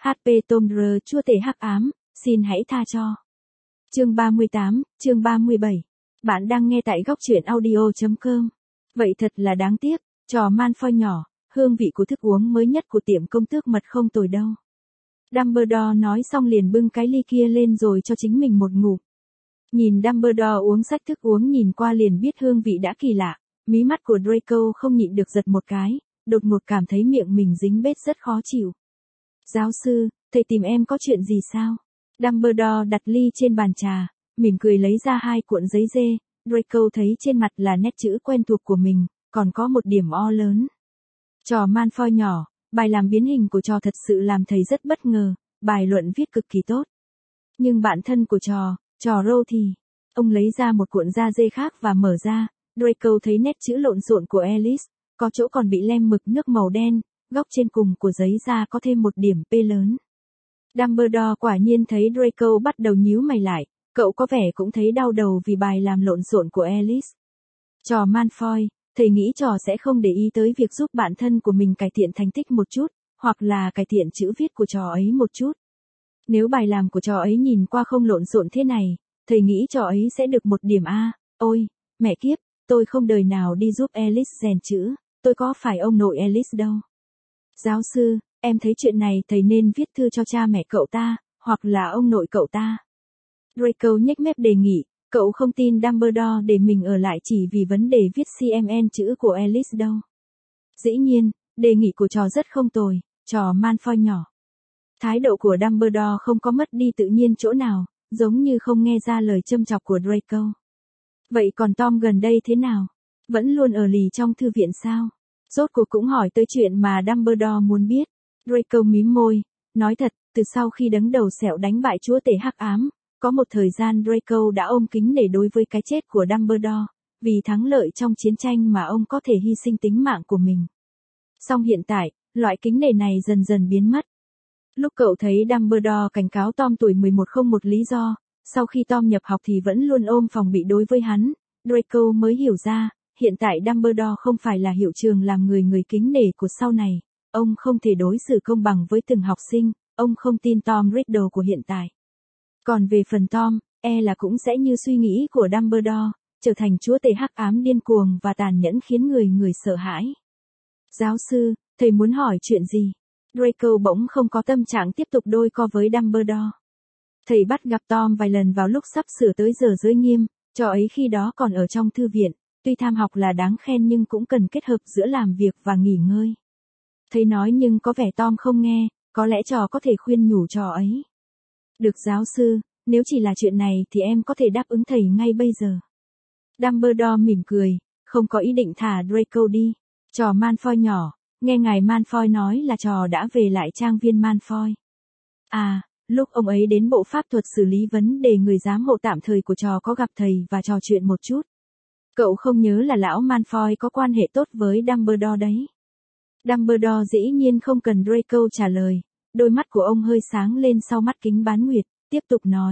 HP Tomb Raider chúa tể hắc ám, xin hãy tha cho. Chương 38, chương 37. Bạn đang nghe tại góc truyện audio.com. Vậy thật là đáng tiếc, trò Malfoy nhỏ, hương vị của thức uống mới nhất của tiệm công tước mật không tồi đâu. Dumbledore nói xong liền bưng cái ly kia lên rồi cho chính mình một ngụm. Nhìn Dumbledore uống sách thức uống nhìn qua liền biết hương vị đã kỳ lạ, mí mắt của Draco không nhịn được giật một cái, đột ngột cảm thấy miệng mình dính bết rất khó chịu. Giáo sư, thầy tìm em có chuyện gì sao? Dumbledore đặt ly trên bàn trà, mỉm cười lấy ra 2 cuộn giấy dê, Draco thấy trên mặt là nét chữ quen thuộc của mình, còn có một điểm O lớn. Trò Malfoy nhỏ, bài làm biến hình của trò thật sự làm thầy rất bất ngờ, bài luận viết cực kỳ tốt. Nhưng bạn thân của trò Râu thì, ông lấy ra một cuộn da dê khác và mở ra, Draco thấy nét chữ lộn xộn của Alice, có chỗ còn bị lem mực nước màu đen, góc trên cùng của giấy da có thêm một điểm P lớn. Dumbledore quả nhiên thấy Draco bắt đầu nhíu mày lại, cậu có vẻ cũng thấy đau đầu vì bài làm lộn xộn của Alice. Trò Malfoy, thầy nghĩ trò sẽ không để ý tới việc giúp bạn thân của mình cải thiện thành tích một chút, hoặc là cải thiện chữ viết của trò ấy một chút. Nếu bài làm của trò ấy nhìn qua không lộn xộn thế này, thầy nghĩ trò ấy sẽ được 1 điểm A. Ôi, mẹ kiếp, tôi không đời nào đi giúp Alice rèn chữ, tôi có phải ông nội Alice đâu. Giáo sư, em thấy chuyện này thầy nên viết thư cho cha mẹ cậu ta, hoặc là ông nội cậu ta. Draco nhếch mép đề nghị, cậu không tin Dumbledore để mình ở lại chỉ vì vấn đề viết CMN chữ của Alice đâu. Dĩ nhiên, đề nghị của trò rất không tồi, trò Malfoy nhỏ. Thái độ của Dumbledore không có mất đi tự nhiên chỗ nào, giống như không nghe ra lời châm chọc của Draco. Vậy còn Tom gần đây thế nào? Vẫn luôn ở lì trong thư viện sao? Rốt cuộc cũng hỏi tới chuyện mà Dumbledore muốn biết. Draco mím môi, nói thật, từ sau khi đấng đầu sẹo đánh bại chúa tể hắc ám, có một thời gian Draco đã ôm kính nể đối với cái chết của Dumbledore, vì thắng lợi trong chiến tranh mà ông có thể hy sinh tính mạng của mình. Song hiện tại, loại kính nể này dần dần biến mất. Lúc cậu thấy Dumbledore cảnh cáo Tom tuổi 11 không một lý do, sau khi Tom nhập học thì vẫn luôn ôm phòng bị đối với hắn, Draco mới hiểu ra, hiện tại Dumbledore không phải là hiệu trưởng làm người kính nể của sau này, ông không thể đối xử công bằng với từng học sinh, ông không tin Tom Riddle của hiện tại. Còn về phần Tom, là cũng sẽ như suy nghĩ của Dumbledore, trở thành chúa tể hắc ám điên cuồng và tàn nhẫn khiến người sợ hãi. Giáo sư, thầy muốn hỏi chuyện gì? Draco bỗng không có tâm trạng tiếp tục đôi co với Dumbledore. Thầy bắt gặp Tom vài lần vào lúc sắp sửa tới giờ giới nghiêm, trò ấy khi đó còn ở trong thư viện, tuy tham học là đáng khen nhưng cũng cần kết hợp giữa làm việc và nghỉ ngơi. Thầy nói nhưng có vẻ Tom không nghe, có lẽ trò có thể khuyên nhủ trò ấy. Được giáo sư, nếu chỉ là chuyện này thì em có thể đáp ứng thầy ngay bây giờ. Dumbledore mỉm cười, không có ý định thả Draco đi. Trò Malfoy nhỏ, nghe ngài Malfoy nói là trò đã về lại trang viên Malfoy. À, lúc ông ấy đến bộ pháp thuật xử lý vấn đề người giám hộ tạm thời của trò có gặp thầy và trò chuyện một chút. Cậu không nhớ là lão Malfoy có quan hệ tốt với Dumbledore đấy. Dumbledore dĩ nhiên không cần Draco trả lời, đôi mắt của ông hơi sáng lên sau mắt kính bán nguyệt, tiếp tục nói.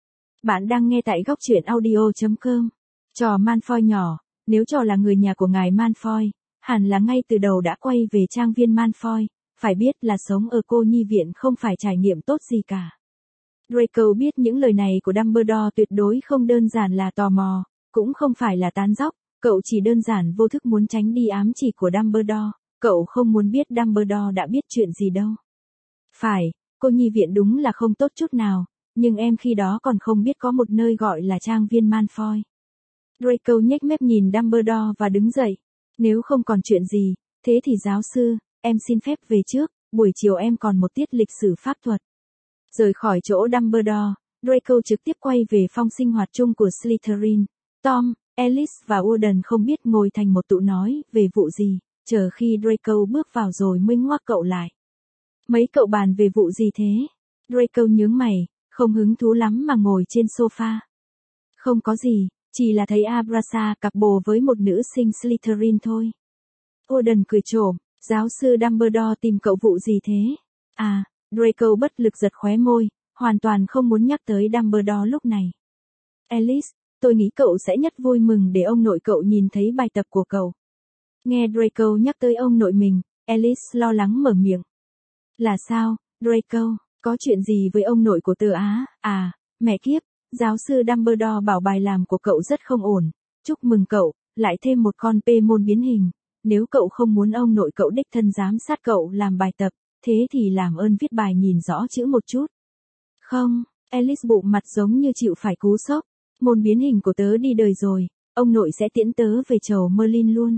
Bạn đang nghe tại góc truyện audio.com. Trò Malfoy nhỏ, nếu trò là người nhà của ngài Malfoy, hẳn là ngay từ đầu đã quay về trang viên Malfoy, phải biết là sống ở cô nhi viện không phải trải nghiệm tốt gì cả. Draco biết những lời này của Dumbledore tuyệt đối không đơn giản là tò mò, cũng không phải là tán dóc, cậu chỉ đơn giản vô thức muốn tránh đi ám chỉ của Dumbledore, cậu không muốn biết Dumbledore đã biết chuyện gì đâu. Phải, cô nhi viện đúng là không tốt chút nào, nhưng em khi đó còn không biết có một nơi gọi là trang viên Malfoy. Draco nhếch mép nhìn Dumbledore và đứng dậy. Nếu không còn chuyện gì, thế thì giáo sư, em xin phép về trước, buổi chiều em còn một tiết lịch sử pháp thuật. Rời khỏi chỗ Dumbledore, Draco trực tiếp quay về phòng sinh hoạt chung của Slytherin. Tom, Alice và Warden không biết ngồi thành một tụ nói về vụ gì, chờ khi Draco bước vào rồi mới ngoác cậu lại. Mấy cậu bàn về vụ gì thế? Draco nhướng mày, không hứng thú lắm mà ngồi trên sofa. Không có gì, chỉ là thấy Abrasa cặp bồ với một nữ sinh Slytherin thôi. Warden cười trộm, giáo sư Dumbledore tìm cậu vụ gì thế? À, Draco bất lực giật khóe môi, hoàn toàn không muốn nhắc tới Dumbledore lúc này. Alice, tôi nghĩ cậu sẽ nhất vui mừng để ông nội cậu nhìn thấy bài tập của cậu. Nghe Draco nhắc tới ông nội mình, Alice lo lắng mở miệng. Là sao, Draco, có chuyện gì với ông nội của tớ á? À, mẹ kiếp, giáo sư Dumbledore bảo bài làm của cậu rất không ổn. Chúc mừng cậu, lại thêm một con P-môn biến hình. Nếu cậu không muốn ông nội cậu đích thân giám sát cậu làm bài tập, thế thì làm ơn viết bài nhìn rõ chữ một chút. Không, Alice bụng mặt giống như chịu phải cú sốc. Môn biến hình của tớ đi đời rồi, ông nội sẽ tiễn tớ về chầu Merlin luôn.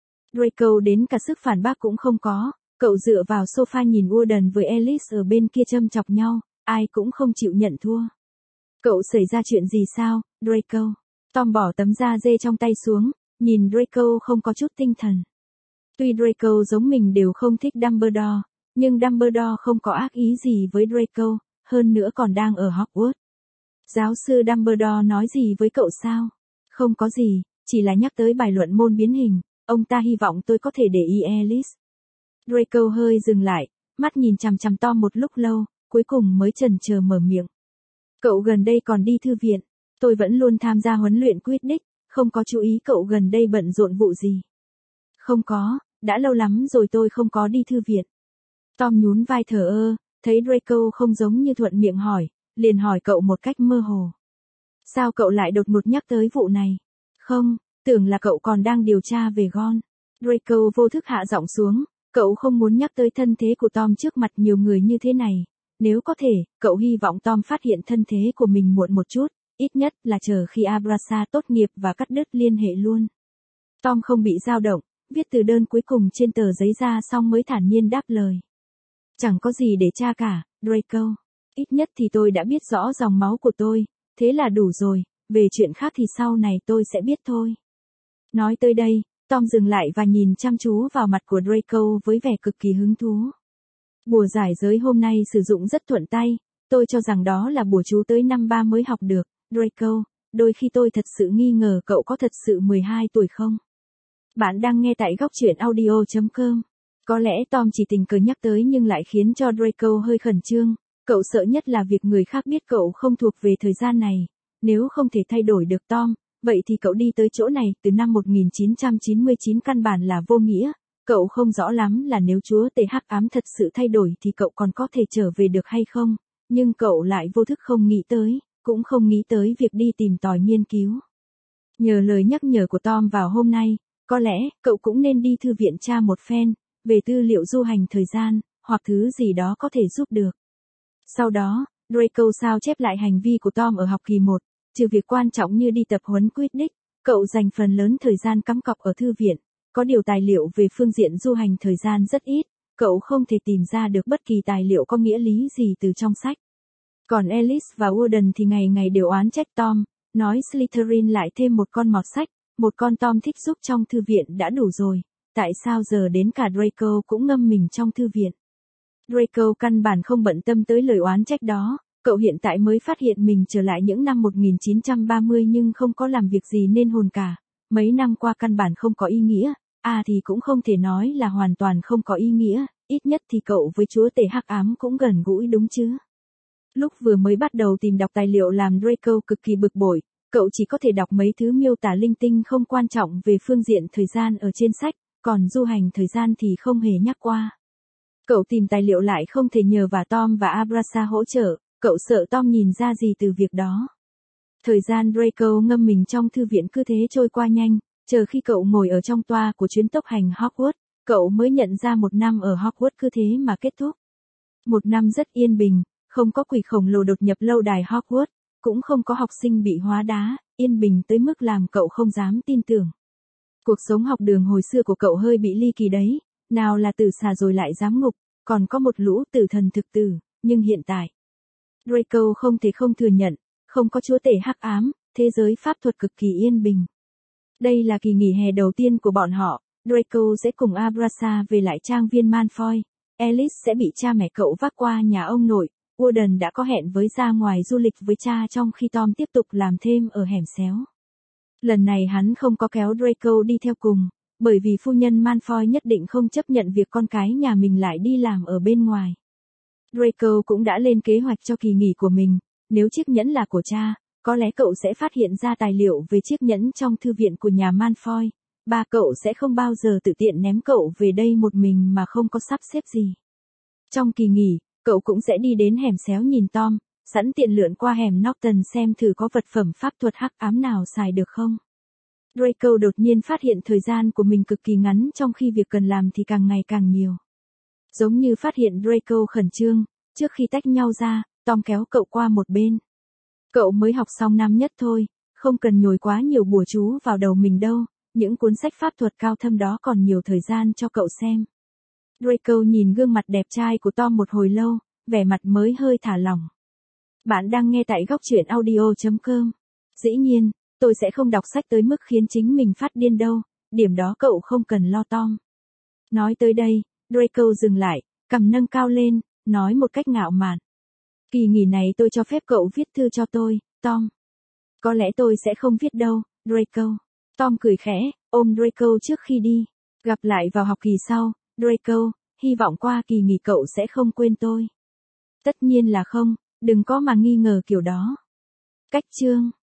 Draco đến cả sức phản bác cũng không có, cậu dựa vào sofa nhìn Warden với Alice ở bên kia châm chọc nhau, ai cũng không chịu nhận thua. Cậu xảy ra chuyện gì sao, Draco? Tom bỏ tấm da dê trong tay xuống, nhìn Draco không có chút tinh thần. Tuy Draco giống mình đều không thích Dumbledore, nhưng Dumbledore không có ác ý gì với Draco, hơn nữa còn đang ở Hogwarts. Giáo sư Dumbledore nói gì với cậu sao? Không có gì, chỉ là nhắc tới bài luận môn biến hình, ông ta hy vọng tôi có thể để ý Alice. Draco hơi dừng lại, mắt nhìn chằm chằm Tom một lúc lâu, cuối cùng mới chần chờ mở miệng. Cậu gần đây còn đi thư viện, tôi vẫn luôn tham gia huấn luyện Quidditch, không có chú ý cậu gần đây bận rộn vụ gì. Không có, đã lâu lắm rồi tôi không có đi thư viện. Tom nhún vai thờ ơ, thấy Draco không giống như thuận miệng hỏi, liền hỏi cậu một cách mơ hồ. Sao cậu lại đột ngột nhắc tới vụ này? Không, tưởng là cậu còn đang điều tra về Ron. Draco vô thức hạ giọng xuống, cậu không muốn nhắc tới thân thế của Tom trước mặt nhiều người như thế này. Nếu có thể, cậu hy vọng Tom phát hiện thân thế của mình muộn một chút, ít nhất là chờ khi Abrasa tốt nghiệp và cắt đứt liên hệ luôn. Tom không bị dao động, viết từ đơn cuối cùng trên tờ giấy ra xong mới thản nhiên đáp lời. Chẳng có gì để tra cả, Draco. Ít nhất thì tôi đã biết rõ dòng máu của tôi, thế là đủ rồi, về chuyện khác thì sau này tôi sẽ biết thôi. Nói tới đây, Tom dừng lại và nhìn chăm chú vào mặt của Draco với vẻ cực kỳ hứng thú. Bùa giải giới hôm nay sử dụng rất thuận tay, tôi cho rằng đó là bùa chú tới năm 3 mới học được, Draco, đôi khi tôi thật sự nghi ngờ cậu có thật sự 12 tuổi không? Bạn đang nghe tại góc truyện audio.com. Có lẽ Tom chỉ tình cờ nhắc tới nhưng lại khiến cho Draco hơi khẩn trương, cậu sợ nhất là việc người khác biết cậu không thuộc về thời gian này, nếu không thể thay đổi được Tom, vậy thì cậu đi tới chỗ này từ năm 1999 căn bản là vô nghĩa, cậu không rõ lắm là nếu chúa tể hắc ám thật sự thay đổi thì cậu còn có thể trở về được hay không, nhưng cậu lại vô thức không nghĩ tới, cũng không nghĩ tới việc đi tìm tòi nghiên cứu. Nhờ lời nhắc nhở của Tom vào hôm nay, có lẽ cậu cũng nên đi thư viện tra một phen, về tư liệu du hành thời gian, hoặc thứ gì đó có thể giúp được. Sau đó, Draco sao chép lại hành vi của Tom ở học kỳ 1, trừ việc quan trọng như đi tập huấn Quidditch, cậu dành phần lớn thời gian cắm cọc ở thư viện, có điều tài liệu về phương diện du hành thời gian rất ít, cậu không thể tìm ra được bất kỳ tài liệu có nghĩa lý gì từ trong sách. Còn Alice và Warden thì ngày ngày đều oán trách Tom, nói Slytherin lại thêm một con mọt sách, một con Tom thích giúp trong thư viện đã đủ rồi, tại sao giờ đến cả Draco cũng ngâm mình trong thư viện. Draco căn bản không bận tâm tới lời oán trách đó, cậu hiện tại mới phát hiện mình trở lại những năm 1930 nhưng không có làm việc gì nên hồn cả, mấy năm qua căn bản không có ý nghĩa, thì cũng không thể nói là hoàn toàn không có ý nghĩa, ít nhất thì cậu với chúa tể hắc ám cũng gần gũi đúng chứ. Lúc vừa mới bắt đầu tìm đọc tài liệu làm Draco cực kỳ bực bội, cậu chỉ có thể đọc mấy thứ miêu tả linh tinh không quan trọng về phương diện thời gian ở trên sách, còn du hành thời gian thì không hề nhắc qua. Cậu tìm tài liệu lại không thể nhờ và Tom và Abrasa hỗ trợ, cậu sợ Tom nhìn ra gì từ việc đó. Thời gian Draco ngâm mình trong thư viện cứ thế trôi qua nhanh, chờ khi cậu ngồi ở trong toa của chuyến tốc hành Hogwarts, cậu mới nhận ra một năm ở Hogwarts cứ thế mà kết thúc. Một năm rất yên bình, không có quỷ khổng lồ đột nhập lâu đài Hogwarts, cũng không có học sinh bị hóa đá, yên bình tới mức làm cậu không dám tin tưởng. Cuộc sống học đường hồi xưa của cậu hơi bị ly kỳ đấy, nào là tử xà rồi lại giám ngục, còn có một lũ tử thần thực tử, nhưng hiện tại, Draco không thể không thừa nhận, không có chúa tể hắc ám, thế giới pháp thuật cực kỳ yên bình. Đây là kỳ nghỉ hè đầu tiên của bọn họ, Draco sẽ cùng Abrasa về lại trang viên Malfoy, Alice sẽ bị cha mẹ cậu vác qua nhà ông nội, Warden đã có hẹn với ra ngoài du lịch với cha trong khi Tom tiếp tục làm thêm ở hẻm xéo. Lần này hắn không có kéo Draco đi theo cùng, bởi vì phu nhân Malfoy nhất định không chấp nhận việc con cái nhà mình lại đi làm ở bên ngoài. Draco cũng đã lên kế hoạch cho kỳ nghỉ của mình, nếu chiếc nhẫn là của cha, có lẽ cậu sẽ phát hiện ra tài liệu về chiếc nhẫn trong thư viện của nhà Malfoy, ba cậu sẽ không bao giờ tự tiện ném cậu về đây một mình mà không có sắp xếp gì. Trong kỳ nghỉ, Cậu cũng sẽ đi đến hẻm xéo nhìn Tom, sẵn tiện lượn qua hẻm Norton xem thử có vật phẩm pháp thuật hắc ám nào xài được không. Draco đột nhiên phát hiện thời gian của mình cực kỳ ngắn trong khi việc cần làm thì càng ngày càng nhiều. Giống như phát hiện Draco khẩn trương, trước khi tách nhau ra, Tom kéo cậu qua một bên. Cậu mới học xong năm nhất thôi, không cần nhồi quá nhiều bùa chú vào đầu mình đâu, những cuốn sách pháp thuật cao thâm đó còn nhiều thời gian cho cậu xem. Draco nhìn gương mặt đẹp trai của Tom một hồi lâu, vẻ mặt mới hơi thả lỏng. Bạn đang nghe tại góc truyện audio.com. Dĩ nhiên, tôi sẽ không đọc sách tới mức khiến chính mình phát điên đâu, điểm đó cậu không cần lo Tom. Nói tới đây, Draco dừng lại, cằm nâng cao lên, nói một cách ngạo mạn. Kỳ nghỉ này tôi cho phép cậu viết thư cho tôi, Tom. Có lẽ tôi sẽ không viết đâu, Draco. Tom cười khẽ, ôm Draco trước khi đi. Gặp lại vào học kỳ sau, Draco, hy vọng qua kỳ nghỉ cậu sẽ không quên tôi. Tất nhiên là không, đừng có mà nghi ngờ kiểu đó. Cách chương